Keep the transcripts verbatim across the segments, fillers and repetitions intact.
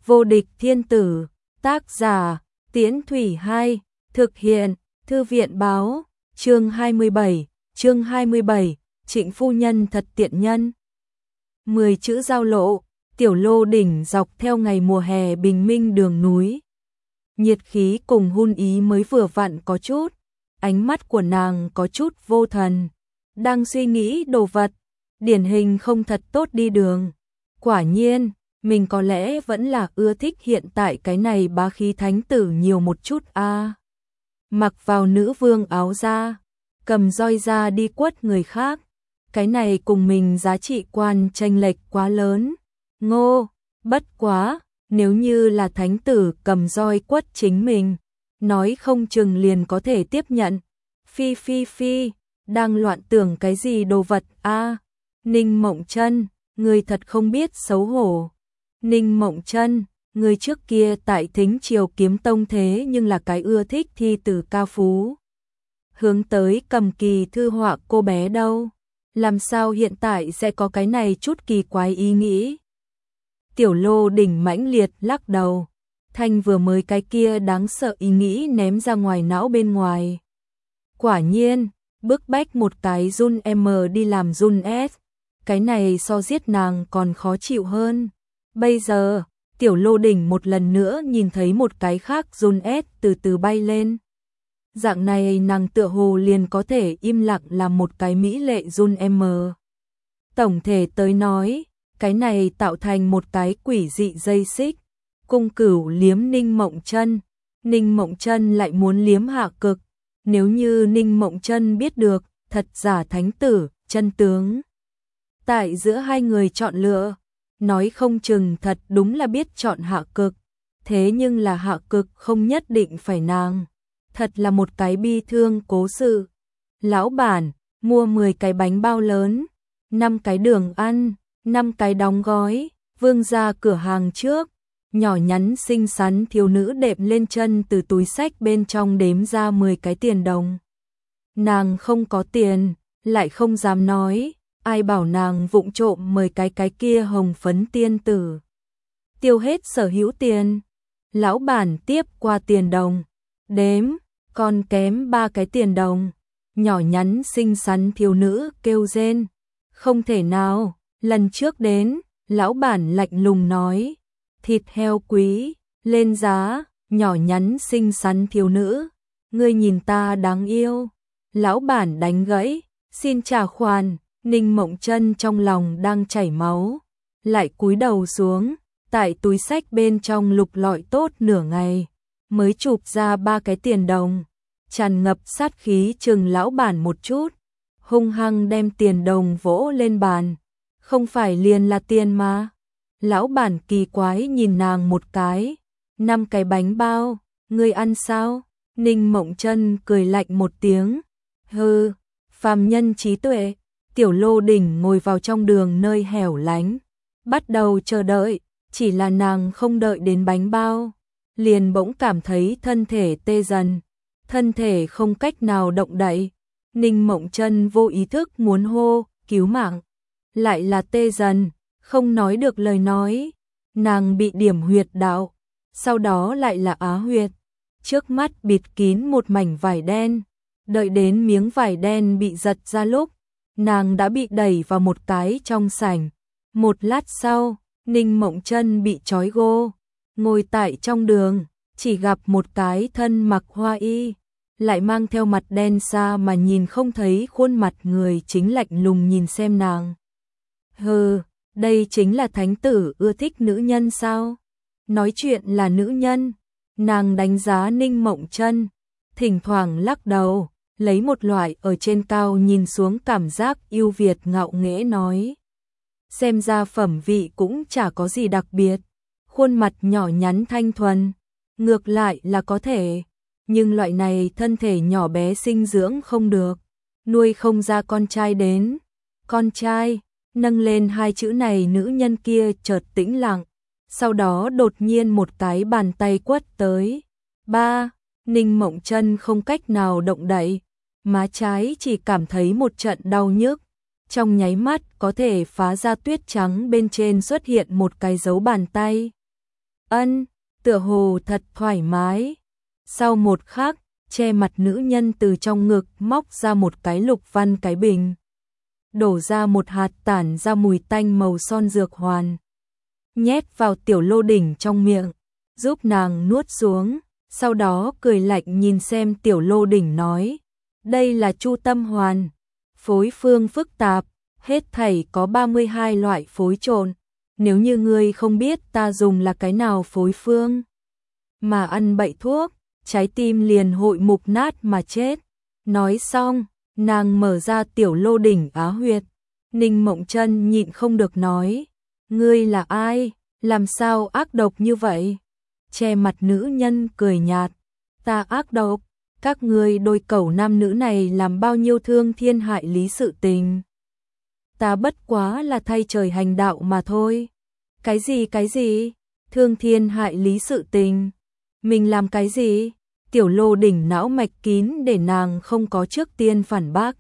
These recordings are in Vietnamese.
Vô địch thiên tử, tác giả, Tiễn Thủy hai, thực hiện, Thư viện báo, chương hai mươi bảy, chương hai mươi bảy, Trịnh phu nhân thật tiện nhân. Mười chữ giao lộ, tiểu lô đỉnh dọc theo ngày mùa hè bình minh đường núi. Nhiệt khí cùng hun ý mới vừa vặn có chút, ánh mắt của nàng có chút vô thần, đang suy nghĩ đồ vật, điển hình không thật tốt đi đường. Quả nhiên, mình có lẽ vẫn là ưa thích hiện tại cái này bá khí thánh tử nhiều một chút a. À. Mặc vào nữ vương áo da, cầm roi ra đi quất người khác, cái này cùng mình giá trị quan chênh lệch quá lớn. Ngô, bất quá, nếu như là thánh tử cầm roi quất chính mình, nói không chừng liền có thể tiếp nhận. Phi phi phi, đang loạn tưởng cái gì đồ vật a? À, Ninh Mộng Chân, người thật không biết xấu hổ. Ninh Mộng Chân, người trước kia tại Thính Triều Kiếm Tông thế nhưng là cái ưa thích thi từ ca phú. Hướng tới cầm kỳ thư họa cô bé đâu, làm sao hiện tại sẽ có cái này chút kỳ quái ý nghĩ. Tiểu lô đỉnh mãnh liệt lắc đầu, thanh vừa mới cái kia đáng sợ ý nghĩ ném ra ngoài não bên ngoài. Quả nhiên, bức bách một cái run M đi làm run S, cái này so giết nàng còn khó chịu hơn. Bây giờ, tiểu lô đỉnh một lần nữa nhìn thấy một cái khác run S từ từ bay lên. Dạng này nàng tựa hồ liền có thể im lặng làm một cái mỹ lệ run M. Tổng thể tới nói, cái này tạo thành một cái quỷ dị dây xích. Cung Cửu liếm Ninh Mộng Chân, Ninh Mộng Chân lại muốn liếm Hạ Cực. Nếu như Ninh Mộng Chân biết được thật giả thánh tử, chân tướng tại giữa hai người chọn lựa, nói không chừng thật đúng là biết chọn Hạ Cực. Thế nhưng là Hạ Cực không nhất định phải nàng. Thật là một cái bi thương cố sự. Lão bản, mua mười cái bánh bao lớn, năm cái đường ăn, năm cái đóng gói, vương ra cửa hàng trước. Nhỏ nhắn xinh xắn thiếu nữ đệm lên chân từ túi xách bên trong đếm ra mười cái tiền đồng. Nàng không có tiền, lại không dám nói, ai bảo nàng vụng trộm mười cái cái kia hồng phấn tiên tử. Tiêu hết sở hữu tiền. Lão bản tiếp qua tiền đồng, đếm, còn kém ba cái tiền đồng. Nhỏ nhắn xinh xắn thiếu nữ kêu rên. Không thể nào, lần trước đến, lão bản lạnh lùng nói. Thịt heo quý, lên giá, nhỏ nhắn xinh xắn thiếu nữ. Ngươi nhìn ta đáng yêu. Lão bản đánh gãy, xin trả khoản. Ninh Mộng Chân trong lòng đang chảy máu, lại cúi đầu xuống, tại túi xách bên trong lục lọi tốt nửa ngày, mới chụp ra ba cái tiền đồng, tràn ngập sát khí chừng lão bản một chút, hung hăng đem tiền đồng vỗ lên bàn. Không phải liền là tiền mà. Lão bản kỳ quái nhìn nàng một cái, năm cái bánh bao, ngươi ăn sao? Ninh Mộng Chân cười lạnh một tiếng, hừ, phàm nhân trí tuệ. Tiểu lô đỉnh ngồi vào trong đường nơi hẻo lánh, bắt đầu chờ đợi, chỉ là nàng không đợi đến bánh bao, liền bỗng cảm thấy thân thể tê dần, thân thể không cách nào động đậy. Ninh Mộng Chân vô ý thức muốn hô, cứu mạng, lại là tê dần, không nói được lời nói. Nàng bị điểm huyệt đạo, sau đó lại là á huyệt, trước mắt bịt kín một mảnh vải đen, đợi đến miếng vải đen bị giật ra lúc, nàng đã bị đẩy vào một cái trong sảnh. Một lát sau, Ninh Mộng Chân bị trói gô, ngồi tại trong đường, chỉ gặp một cái thân mặc hoa y, lại mang theo mặt đen xa mà nhìn không thấy khuôn mặt người chính lạnh lùng nhìn xem nàng. Hừ, đây chính là thánh tử ưa thích nữ nhân sao? Nói chuyện là nữ nhân. Nàng đánh giá Ninh Mộng Chân, thỉnh thoảng lắc đầu, lấy một loại ở trên cao nhìn xuống cảm giác yêu Việt ngạo nghễ nói. Xem ra phẩm vị cũng chả có gì đặc biệt, khuôn mặt nhỏ nhắn thanh thuần, ngược lại là có thể, nhưng loại này thân thể nhỏ bé sinh dưỡng không được, nuôi không ra con trai đến. Con trai, nâng lên hai chữ này nữ nhân kia chợt tĩnh lặng, sau đó đột nhiên một cái bàn tay quất tới. Ba, Ninh Mộng Chân không cách nào động đậy, má trái chỉ cảm thấy một trận đau nhức, trong nháy mắt có thể phá ra tuyết trắng bên trên xuất hiện một cái dấu bàn tay. Ân, tựa hồ thật thoải mái. Sau một khắc, che mặt nữ nhân từ trong ngực móc ra một cái lục văn cái bình. Đổ ra một hạt tản ra mùi tanh màu son dược hoàn. Nhét vào Tiểu Lô Đỉnh trong miệng, giúp nàng nuốt xuống, sau đó cười lạnh nhìn xem Tiểu Lô Đỉnh nói, đây là Chu Tâm Hoàn, phối phương phức tạp, hết thảy có ba mươi hai loại phối trộn, nếu như ngươi không biết ta dùng là cái nào phối phương, mà ăn bậy thuốc, trái tim liền hội mục nát mà chết. Nói xong, nàng mở ra Tiểu Lô Đỉnh á huyệt. Ninh Mộng Chân nhịn không được nói, ngươi là ai, làm sao ác độc như vậy? Che mặt nữ nhân cười nhạt, ta ác độc, các ngươi đôi cẩu nam nữ này làm bao nhiêu thương thiên hại lý sự tình. Ta bất quá là thay trời hành đạo mà thôi. Cái gì cái gì? Thương thiên hại lý sự tình? Mình làm cái gì? Tiểu Lô Đỉnh não mạch kín để nàng không có trước tiên phản bác,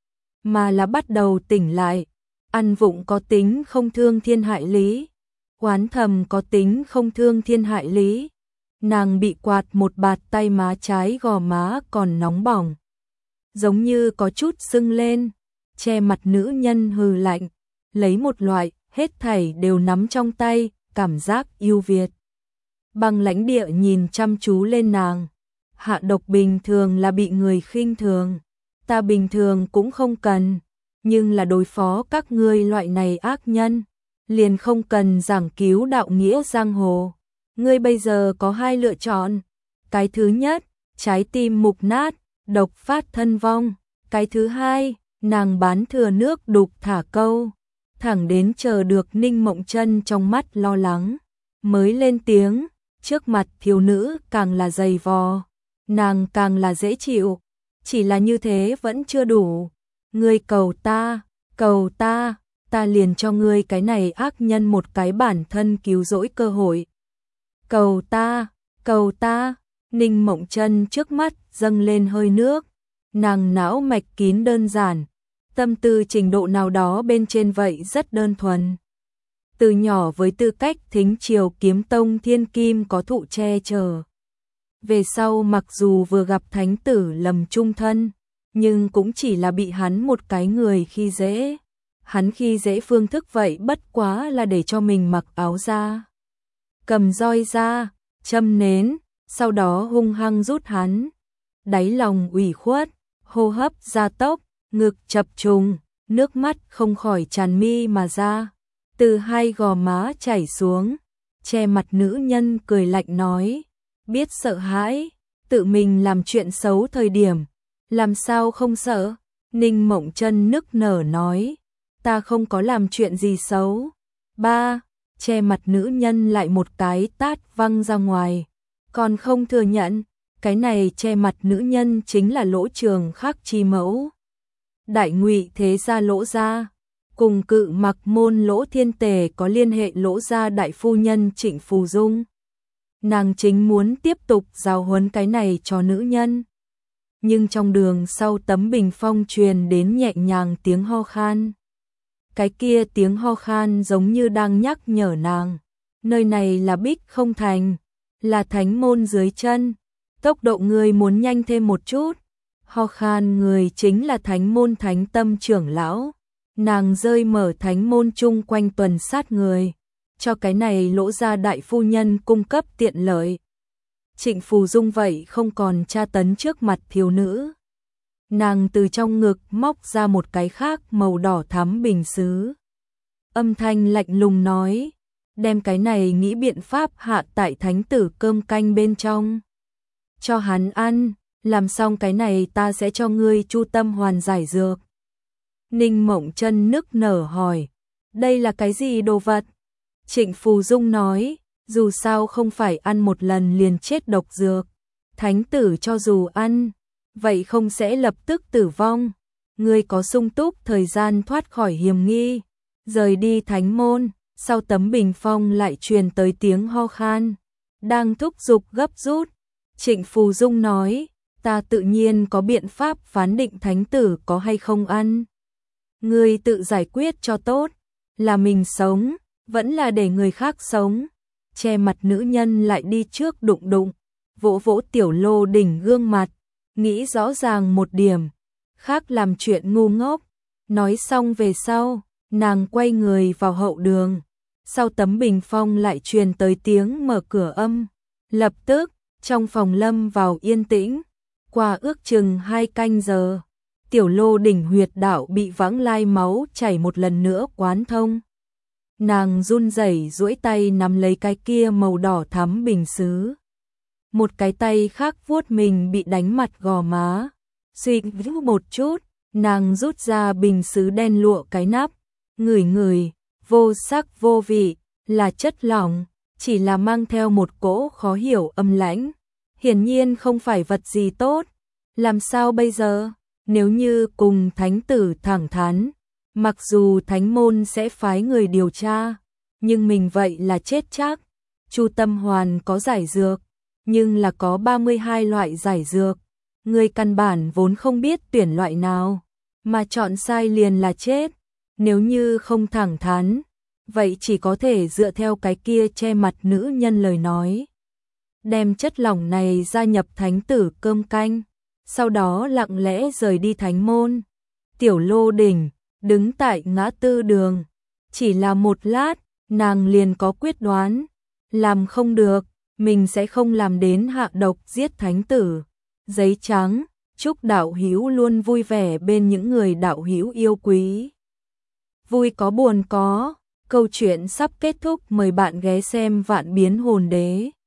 mà là bắt đầu tỉnh lại. Ăn vụng có tính không thương thiên hại lý, oán thầm có tính không thương thiên hại lý. Nàng bị quạt một bạt tay má trái gò má còn nóng bỏng, giống như có chút sưng lên. Che mặt nữ nhân hừ lạnh, lấy một loại hết thảy đều nắm trong tay, cảm giác yêu Việt. Băng lãnh địa nhìn chăm chú lên nàng. Hạ độc bình thường là bị người khinh thường, ta bình thường cũng không cần, nhưng là đối phó các ngươi loại này ác nhân, liền không cần giảng cứu đạo nghĩa giang hồ. Ngươi bây giờ có hai lựa chọn. Cái thứ nhất, trái tim mục nát, độc phát thân vong. Cái thứ hai, nàng bán thừa nước đục thả câu. Thẳng đến chờ được Ninh Mộng Chân trong mắt lo lắng, mới lên tiếng, trước mặt thiếu nữ càng là dày vò, nàng càng là dễ chịu. Chỉ là như thế vẫn chưa đủ. Ngươi cầu ta, cầu ta, ta liền cho ngươi cái này ác nhân một cái bản thân cứu rỗi cơ hội. Cầu ta, cầu ta. Ninh Mộng Chân trước mắt dâng lên hơi nước, nàng não mạch kín đơn giản, tâm tư trình độ nào đó bên trên vậy rất đơn thuần. Từ nhỏ với tư cách thính triều kiếm tông thiên kim có thụ che chở, về sau mặc dù vừa gặp thánh tử lầm chung thân, nhưng cũng chỉ là bị hắn một cái người khi dễ. Hắn khi dễ phương thức vậy bất quá là để cho mình mặc áo ra, cầm roi ra, châm nến, sau đó hung hăng rút hắn. Đáy lòng ủy khuất, hô hấp gia tốc, ngực chập trùng, nước mắt không khỏi tràn mi mà ra, từ hai gò má chảy xuống. Che mặt nữ nhân cười lạnh nói, biết sợ hãi, tự mình làm chuyện xấu thời điểm, làm sao không sợ? Ninh Mộng Chân nức nở nói, ta không có làm chuyện gì xấu. Ba, che mặt nữ nhân lại một cái tát văng ra ngoài, còn không thừa nhận. Cái này che mặt nữ nhân chính là Lỗ Trường Khắc chi mẫu, Đại Ngụy thế gia Lỗ gia, cùng Cự Mặc môn Lỗ Thiên Tề có liên hệ Lỗ gia đại phu nhân Trịnh Phù Dung. Nàng chính muốn tiếp tục giáo huấn cái này cho nữ nhân. Nhưng trong đường sau tấm bình phong truyền đến nhẹ nhàng tiếng ho khan. Cái kia tiếng ho khan giống như đang nhắc nhở nàng, nơi này là Bích Không Thành, là thánh môn dưới chân, tốc độ người muốn nhanh thêm một chút. Ho khan người chính là thánh môn Thánh Tâm trưởng lão, nàng rơi mở thánh môn chung quanh tuần sát người, cho cái này Lỗ gia đại phu nhân cung cấp tiện lợi. Trịnh Phù Dung vậy không còn tra tấn trước mặt thiếu nữ. Nàng từ trong ngực móc ra một cái khác màu đỏ thắm bình sứ. Âm thanh lạnh lùng nói, đem cái này nghĩ biện pháp hạ tại thánh tử cơm canh bên trong. Cho hắn ăn, làm xong cái này ta sẽ cho ngươi Chu Tâm Hoàn giải dược. Ninh Mộng Chân nức nở hỏi, đây là cái gì đồ vật? Trịnh Phù Dung nói, dù sao không phải ăn một lần liền chết độc dược. Thánh tử cho dù ăn, vậy không sẽ lập tức tử vong. Ngươi có sung túc thời gian thoát khỏi hiểm nghi, rời đi thánh môn. Sau tấm bình phong lại truyền tới tiếng ho khan, đang thúc giục gấp rút. Trịnh Phù Dung nói, ta tự nhiên có biện pháp phán định thánh tử có hay không ăn. Ngươi tự giải quyết cho tốt, là mình sống, vẫn là để người khác sống. che mặt nữ nhân lại đi trước đụng đụng, vỗ vỗ Tiểu Lô Đỉnh gương mặt, nghĩ rõ ràng một điểm, khác làm chuyện ngu ngốc. Nói xong về sau, nàng quay người vào hậu đường, sau tấm bình phong lại truyền tới tiếng mở cửa âm. Lập tức, trong phòng lâm vào yên tĩnh, qua ước chừng hai canh giờ, Tiểu Lô Đỉnh huyệt đạo bị vãng lai máu chảy một lần nữa quán thông. Nàng run rẩy duỗi tay nắm lấy cái kia màu đỏ thắm bình sứ. Một cái tay khác vuốt mình bị đánh mặt gò má. Suy nghĩ một chút, nàng rút ra bình sứ đen lụa cái nắp, ngửi ngửi, vô sắc vô vị, là chất lỏng, chỉ là mang theo một cỗ khó hiểu âm lãnh. Hiển nhiên không phải vật gì tốt. Làm sao bây giờ? Nếu như cùng thánh tử thẳng thắn, mặc dù thánh môn sẽ phái người điều tra, nhưng mình vậy là chết chắc. Chu Tâm Hoàn có giải dược, nhưng là có ba mươi hai loại giải dược. Người căn bản vốn không biết tuyển loại nào, mà chọn sai liền là chết. Nếu như không thẳng thắn, vậy chỉ có thể dựa theo cái kia che mặt nữ nhân lời nói. Đem chất lỏng này gia nhập thánh tử cơm canh, sau đó lặng lẽ rời đi thánh môn. Tiểu Lô Đỉnh đứng tại ngã tư đường, chỉ là một lát, nàng liền có quyết đoán, làm không được, mình sẽ không làm đến hạ độc giết thánh tử. Giấy trắng, chúc đạo hữu luôn vui vẻ bên những người đạo hữu yêu quý. Vui có buồn có, câu chuyện sắp kết thúc, mời bạn ghé xem Vạn Biến Hồn Đế.